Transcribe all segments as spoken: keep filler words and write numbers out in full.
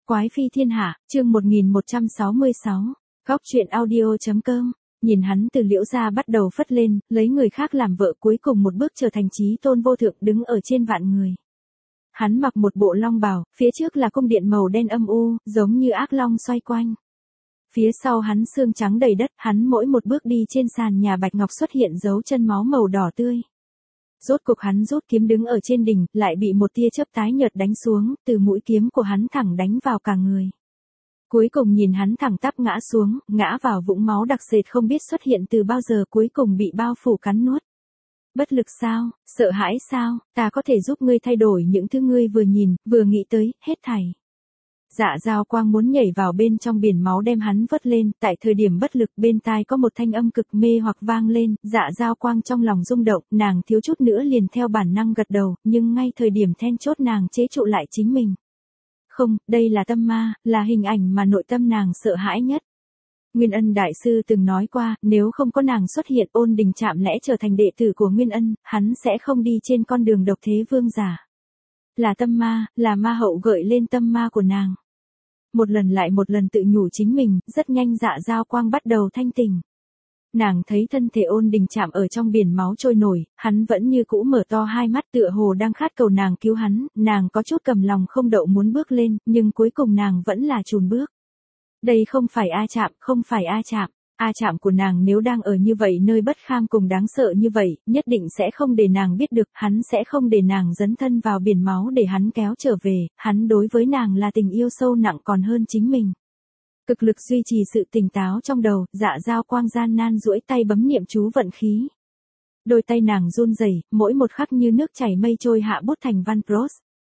Quái phi thiên hạ, chương một nghìn một trăm sáu mươi sáu, góc truyện audio chấm com. Nhìn hắn từ Liễu gia bắt đầu phất lên, lấy người khác làm vợ, cuối cùng một bước trở thành chí tôn vô thượng, đứng ở trên vạn người. Hắn mặc một bộ long bào, phía trước là cung điện màu đen âm u, giống như ác long xoay quanh. Phía sau hắn xương trắng đầy đất, hắn mỗi một bước đi trên sàn nhà bạch ngọc xuất hiện dấu chân máu màu đỏ tươi. Rốt cục hắn rút kiếm đứng ở trên đỉnh, lại bị một tia chớp tái nhợt đánh xuống, từ mũi kiếm của hắn thẳng đánh vào cả người. Cuối cùng nhìn hắn thẳng tắp ngã xuống, ngã vào vũng máu đặc sệt không biết xuất hiện từ bao giờ, cuối cùng bị bao phủ cắn nuốt. Bất lực sao, sợ hãi sao, ta có thể giúp ngươi thay đổi những thứ ngươi vừa nhìn, vừa nghĩ tới, hết thảy. Dạ Dao Quang muốn nhảy vào bên trong biển máu đem hắn vớt lên, tại thời điểm bất lực bên tai có một thanh âm cực mê hoặc vang lên, Dạ Dao Quang trong lòng rung động, nàng thiếu chút nữa liền theo bản năng gật đầu, nhưng ngay thời điểm then chốt nàng chế trụ lại chính mình. Không, đây là tâm ma, là hình ảnh mà nội tâm nàng sợ hãi nhất. Nguyên Ân Đại Sư từng nói qua, nếu không có nàng xuất hiện, Ôn Đình Trạm lẽ trở thành đệ tử của Nguyên Ân, hắn sẽ không đi trên con đường độc thế vương giả. Là tâm ma, là ma hậu gợi lên tâm ma của nàng. Một lần lại một lần tự nhủ chính mình, rất nhanh Dạ Dao Quang bắt đầu thanh tỉnh. Nàng thấy thân thể Ôn Đình Trạm ở trong biển máu trôi nổi, hắn vẫn như cũ mở to hai mắt tựa hồ đang khát cầu nàng cứu hắn, nàng có chút cầm lòng không đậu muốn bước lên, nhưng cuối cùng nàng vẫn là chùn bước. Đây không phải A Trạm, không phải A Trạm. A Trạm của nàng nếu đang ở như vậy nơi bất kham cùng đáng sợ như vậy, nhất định sẽ không để nàng biết được, hắn sẽ không để nàng dấn thân vào biển máu để hắn kéo trở về, hắn đối với nàng là tình yêu sâu nặng còn hơn chính mình. Cực lực duy trì sự tỉnh táo trong đầu, Dạ Dao Quang gian nan duỗi tay bấm niệm chú vận khí. Đôi tay nàng run rẩy, mỗi một khắc như nước chảy mây trôi hạ bút thành văn prose.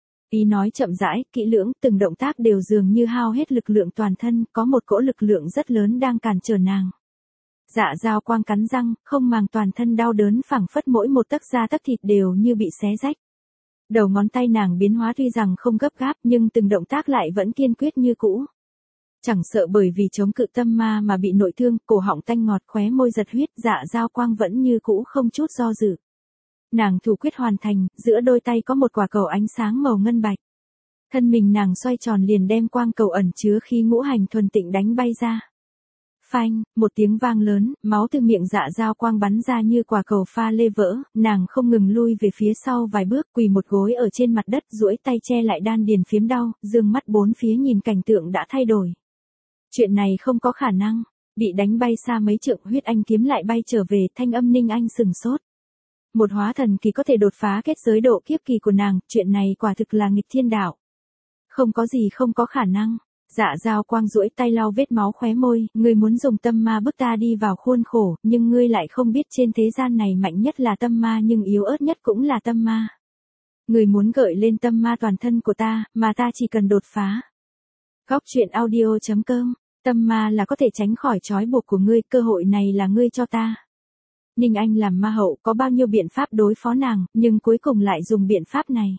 Ý nói chậm rãi, kỹ lưỡng, từng động tác đều dường như hao hết lực lượng toàn thân, có một cỗ lực lượng rất lớn đang cản trở nàng. Dạ Dao Quang cắn răng, không màng toàn thân đau đớn, phảng phất mỗi một tấc da tấc thịt đều như bị xé rách. Đầu ngón tay nàng biến hóa tuy rằng không gấp gáp, nhưng từng động tác lại vẫn kiên quyết như cũ. Chẳng sợ bởi vì chống cự tâm ma mà bị nội thương, cổ họng tanh ngọt, khóe môi giật huyết, Dạ Dao Quang vẫn như cũ không chút do dự. Nàng thủ quyết hoàn thành, giữa đôi tay có một quả cầu ánh sáng màu ngân bạch. Thân mình nàng xoay tròn liền đem quang cầu ẩn chứa khí ngũ hành thuần tịnh đánh bay ra. Phanh, một tiếng vang lớn, máu từ miệng Dạ Dao Quang bắn ra như quả cầu pha lê vỡ, nàng không ngừng lui về phía sau vài bước, quỳ một gối ở trên mặt đất, duỗi tay che lại đan điền phiếm đau, dương mắt bốn phía nhìn cảnh tượng đã thay đổi. Chuyện này không có khả năng, bị đánh bay xa mấy trượng, huyết anh kiếm lại bay trở về, thanh âm Ninh Anh sừng sốt. Một hóa thần kỳ có thể đột phá kết giới độ kiếp kỳ của nàng, chuyện này quả thực là nghịch thiên đạo. Không có gì không có khả năng. Dạ Dao Quang duỗi tay lau vết máu khóe môi, ngươi muốn dùng tâm ma bức ta đi vào khuôn khổ, nhưng ngươi lại không biết trên thế gian này mạnh nhất là tâm ma nhưng yếu ớt nhất cũng là tâm ma. Ngươi muốn gợi lên tâm ma toàn thân của ta, mà ta chỉ cần đột phá. Góc truyện audio chấm com, tâm ma là có thể tránh khỏi trói buộc của ngươi, cơ hội này là ngươi cho ta. Ninh Anh làm ma hậu có bao nhiêu biện pháp đối phó nàng, nhưng cuối cùng lại dùng biện pháp này.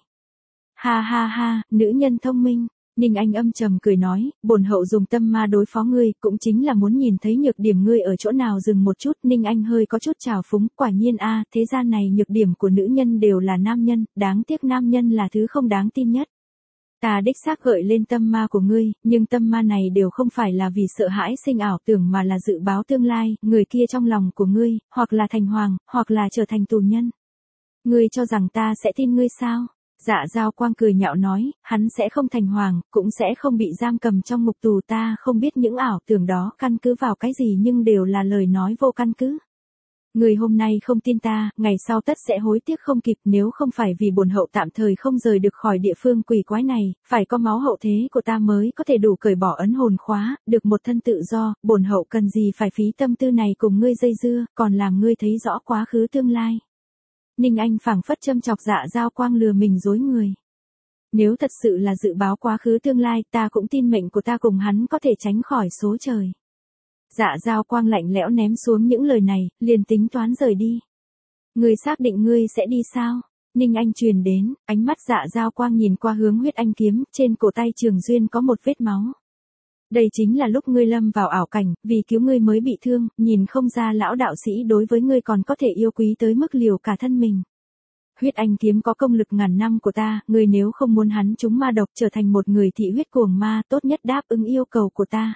Ha ha ha, nữ nhân thông minh. Ninh Anh âm trầm cười nói, bổn hậu dùng tâm ma đối phó ngươi, cũng chính là muốn nhìn thấy nhược điểm ngươi ở chỗ nào. Dừng một chút, Ninh Anh hơi có chút trào phúng, quả nhiên a, thế gian này nhược điểm của nữ nhân đều là nam nhân, đáng tiếc nam nhân là thứ không đáng tin nhất. Ta đích xác gợi lên tâm ma của ngươi, nhưng tâm ma này đều không phải là vì sợ hãi sinh ảo tưởng mà là dự báo tương lai, người kia trong lòng của ngươi, hoặc là thành hoàng, hoặc là trở thành tù nhân. Ngươi cho rằng ta sẽ tin ngươi sao? Dạ Dao Quang cười nhạo nói, hắn sẽ không thành hoàng, cũng sẽ không bị giam cầm trong ngục tù, ta không biết những ảo tưởng đó căn cứ vào cái gì nhưng đều là lời nói vô căn cứ. Người hôm nay không tin ta, ngày sau tất sẽ hối tiếc không kịp, nếu không phải vì bổn hậu tạm thời không rời được khỏi địa phương quỷ quái này, phải có máu hậu thế của ta mới có thể đủ cởi bỏ ấn hồn khóa, được một thân tự do, bổn hậu cần gì phải phí tâm tư này cùng ngươi dây dưa, còn làm ngươi thấy rõ quá khứ tương lai. Ninh Anh phảng phất châm chọc Dạ Dao Quang lừa mình dối người. Nếu thật sự là dự báo quá khứ tương lai, ta cũng tin mệnh của ta cùng hắn có thể tránh khỏi số trời. Dạ Dao Quang lạnh lẽo ném xuống những lời này, liền tính toán rời đi. Ngươi xác định ngươi sẽ đi sao? Ninh Anh truyền đến, ánh mắt Dạ Dao Quang nhìn qua hướng huyết anh kiếm, trên cổ tay Trường Duyên có một vết máu. Đây chính là lúc ngươi lâm vào ảo cảnh, vì cứu ngươi mới bị thương, nhìn không ra lão đạo sĩ đối với ngươi còn có thể yêu quý tới mức liều cả thân mình. Huyết Anh Kiếm có công lực ngàn năm của ta, ngươi nếu không muốn hắn trúng ma độc trở thành một người thị huyết cuồng ma, tốt nhất đáp ứng yêu cầu của ta.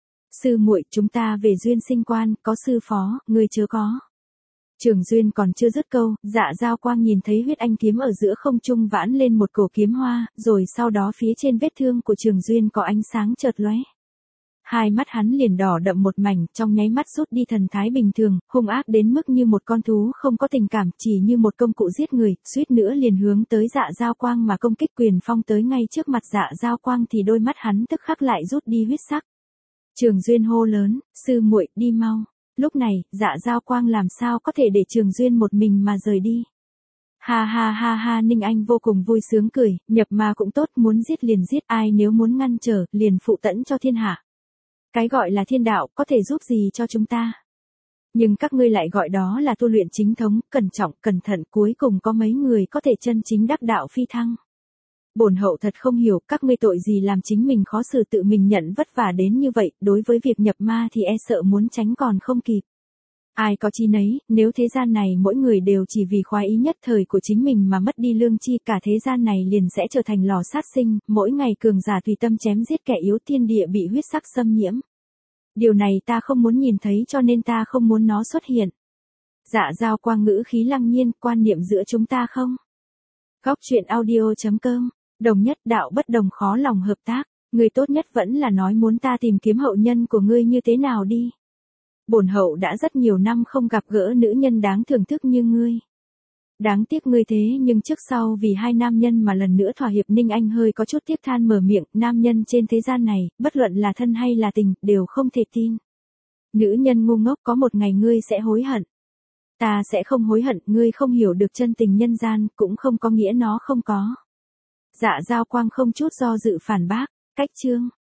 Sư muội, chúng ta về duyên sinh quan, có sư phó, ngươi chớ có. Trường Duyên còn chưa dứt câu, Dạ Dao Quang nhìn thấy Huyết Anh Kiếm ở giữa không trung vãn lên một cổ kiếm hoa, rồi sau đó phía trên vết thương của Trường Duyên có ánh sáng chợt lóe. Hai mắt hắn liền đỏ đậm một mảnh, trong nháy mắt rút đi thần thái bình thường, hung ác đến mức như một con thú không có tình cảm, chỉ như một công cụ giết người, suýt nữa liền hướng tới Dạ Dao Quang mà công kích. Quyền phong tới ngay trước mặt Dạ Dao Quang thì đôi mắt hắn tức khắc lại rút đi huyết sắc. Trường Duyên hô lớn, sư muội, đi mau. Lúc này, Dạ Dao Quang làm sao có thể để Trường Duyên một mình mà rời đi. Ha ha ha ha, Ninh Anh vô cùng vui sướng cười, nhập ma cũng tốt, muốn giết liền giết, ai nếu muốn ngăn trở, liền phụ tẫn cho thiên hạ. Cái gọi là thiên đạo, có thể giúp gì cho chúng ta? Nhưng các ngươi lại gọi đó là tu luyện chính thống, cẩn trọng, cẩn thận, cuối cùng có mấy người có thể chân chính đắc đạo phi thăng. Bổn hậu thật không hiểu, các ngươi tội gì làm chính mình khó xử tự mình nhận vất vả đến như vậy, đối với việc nhập ma thì e sợ muốn tránh còn không kịp. Ai có chi nấy, nếu thế gian này mỗi người đều chỉ vì khoái ý nhất thời của chính mình mà mất đi lương chi, cả thế gian này liền sẽ trở thành lò sát sinh, mỗi ngày cường giả tùy tâm chém giết kẻ yếu, thiên địa bị huyết sắc xâm nhiễm. Điều này ta không muốn nhìn thấy, cho nên ta không muốn nó xuất hiện. Dạ Dao Quang ngữ khí lăng nhiên, quan niệm giữa chúng ta không. Góc truyện audio chấm com, đồng nhất đạo bất đồng khó lòng hợp tác, người tốt nhất vẫn là nói muốn ta tìm kiếm hậu nhân của ngươi như thế nào đi. Bổn hậu đã rất nhiều năm không gặp gỡ nữ nhân đáng thưởng thức như ngươi. Đáng tiếc ngươi thế nhưng trước sau vì hai nam nhân mà lần nữa thỏa hiệp. Ninh Anh hơi có chút tiếc than mở miệng, nam nhân trên thế gian này, bất luận là thân hay là tình, đều không thể tin. Nữ nhân ngu ngốc, có một ngày ngươi sẽ hối hận. Ta sẽ không hối hận, ngươi không hiểu được chân tình nhân gian, cũng không có nghĩa nó không có. Dạ Dao Quang không chút do dự phản bác, cách chương.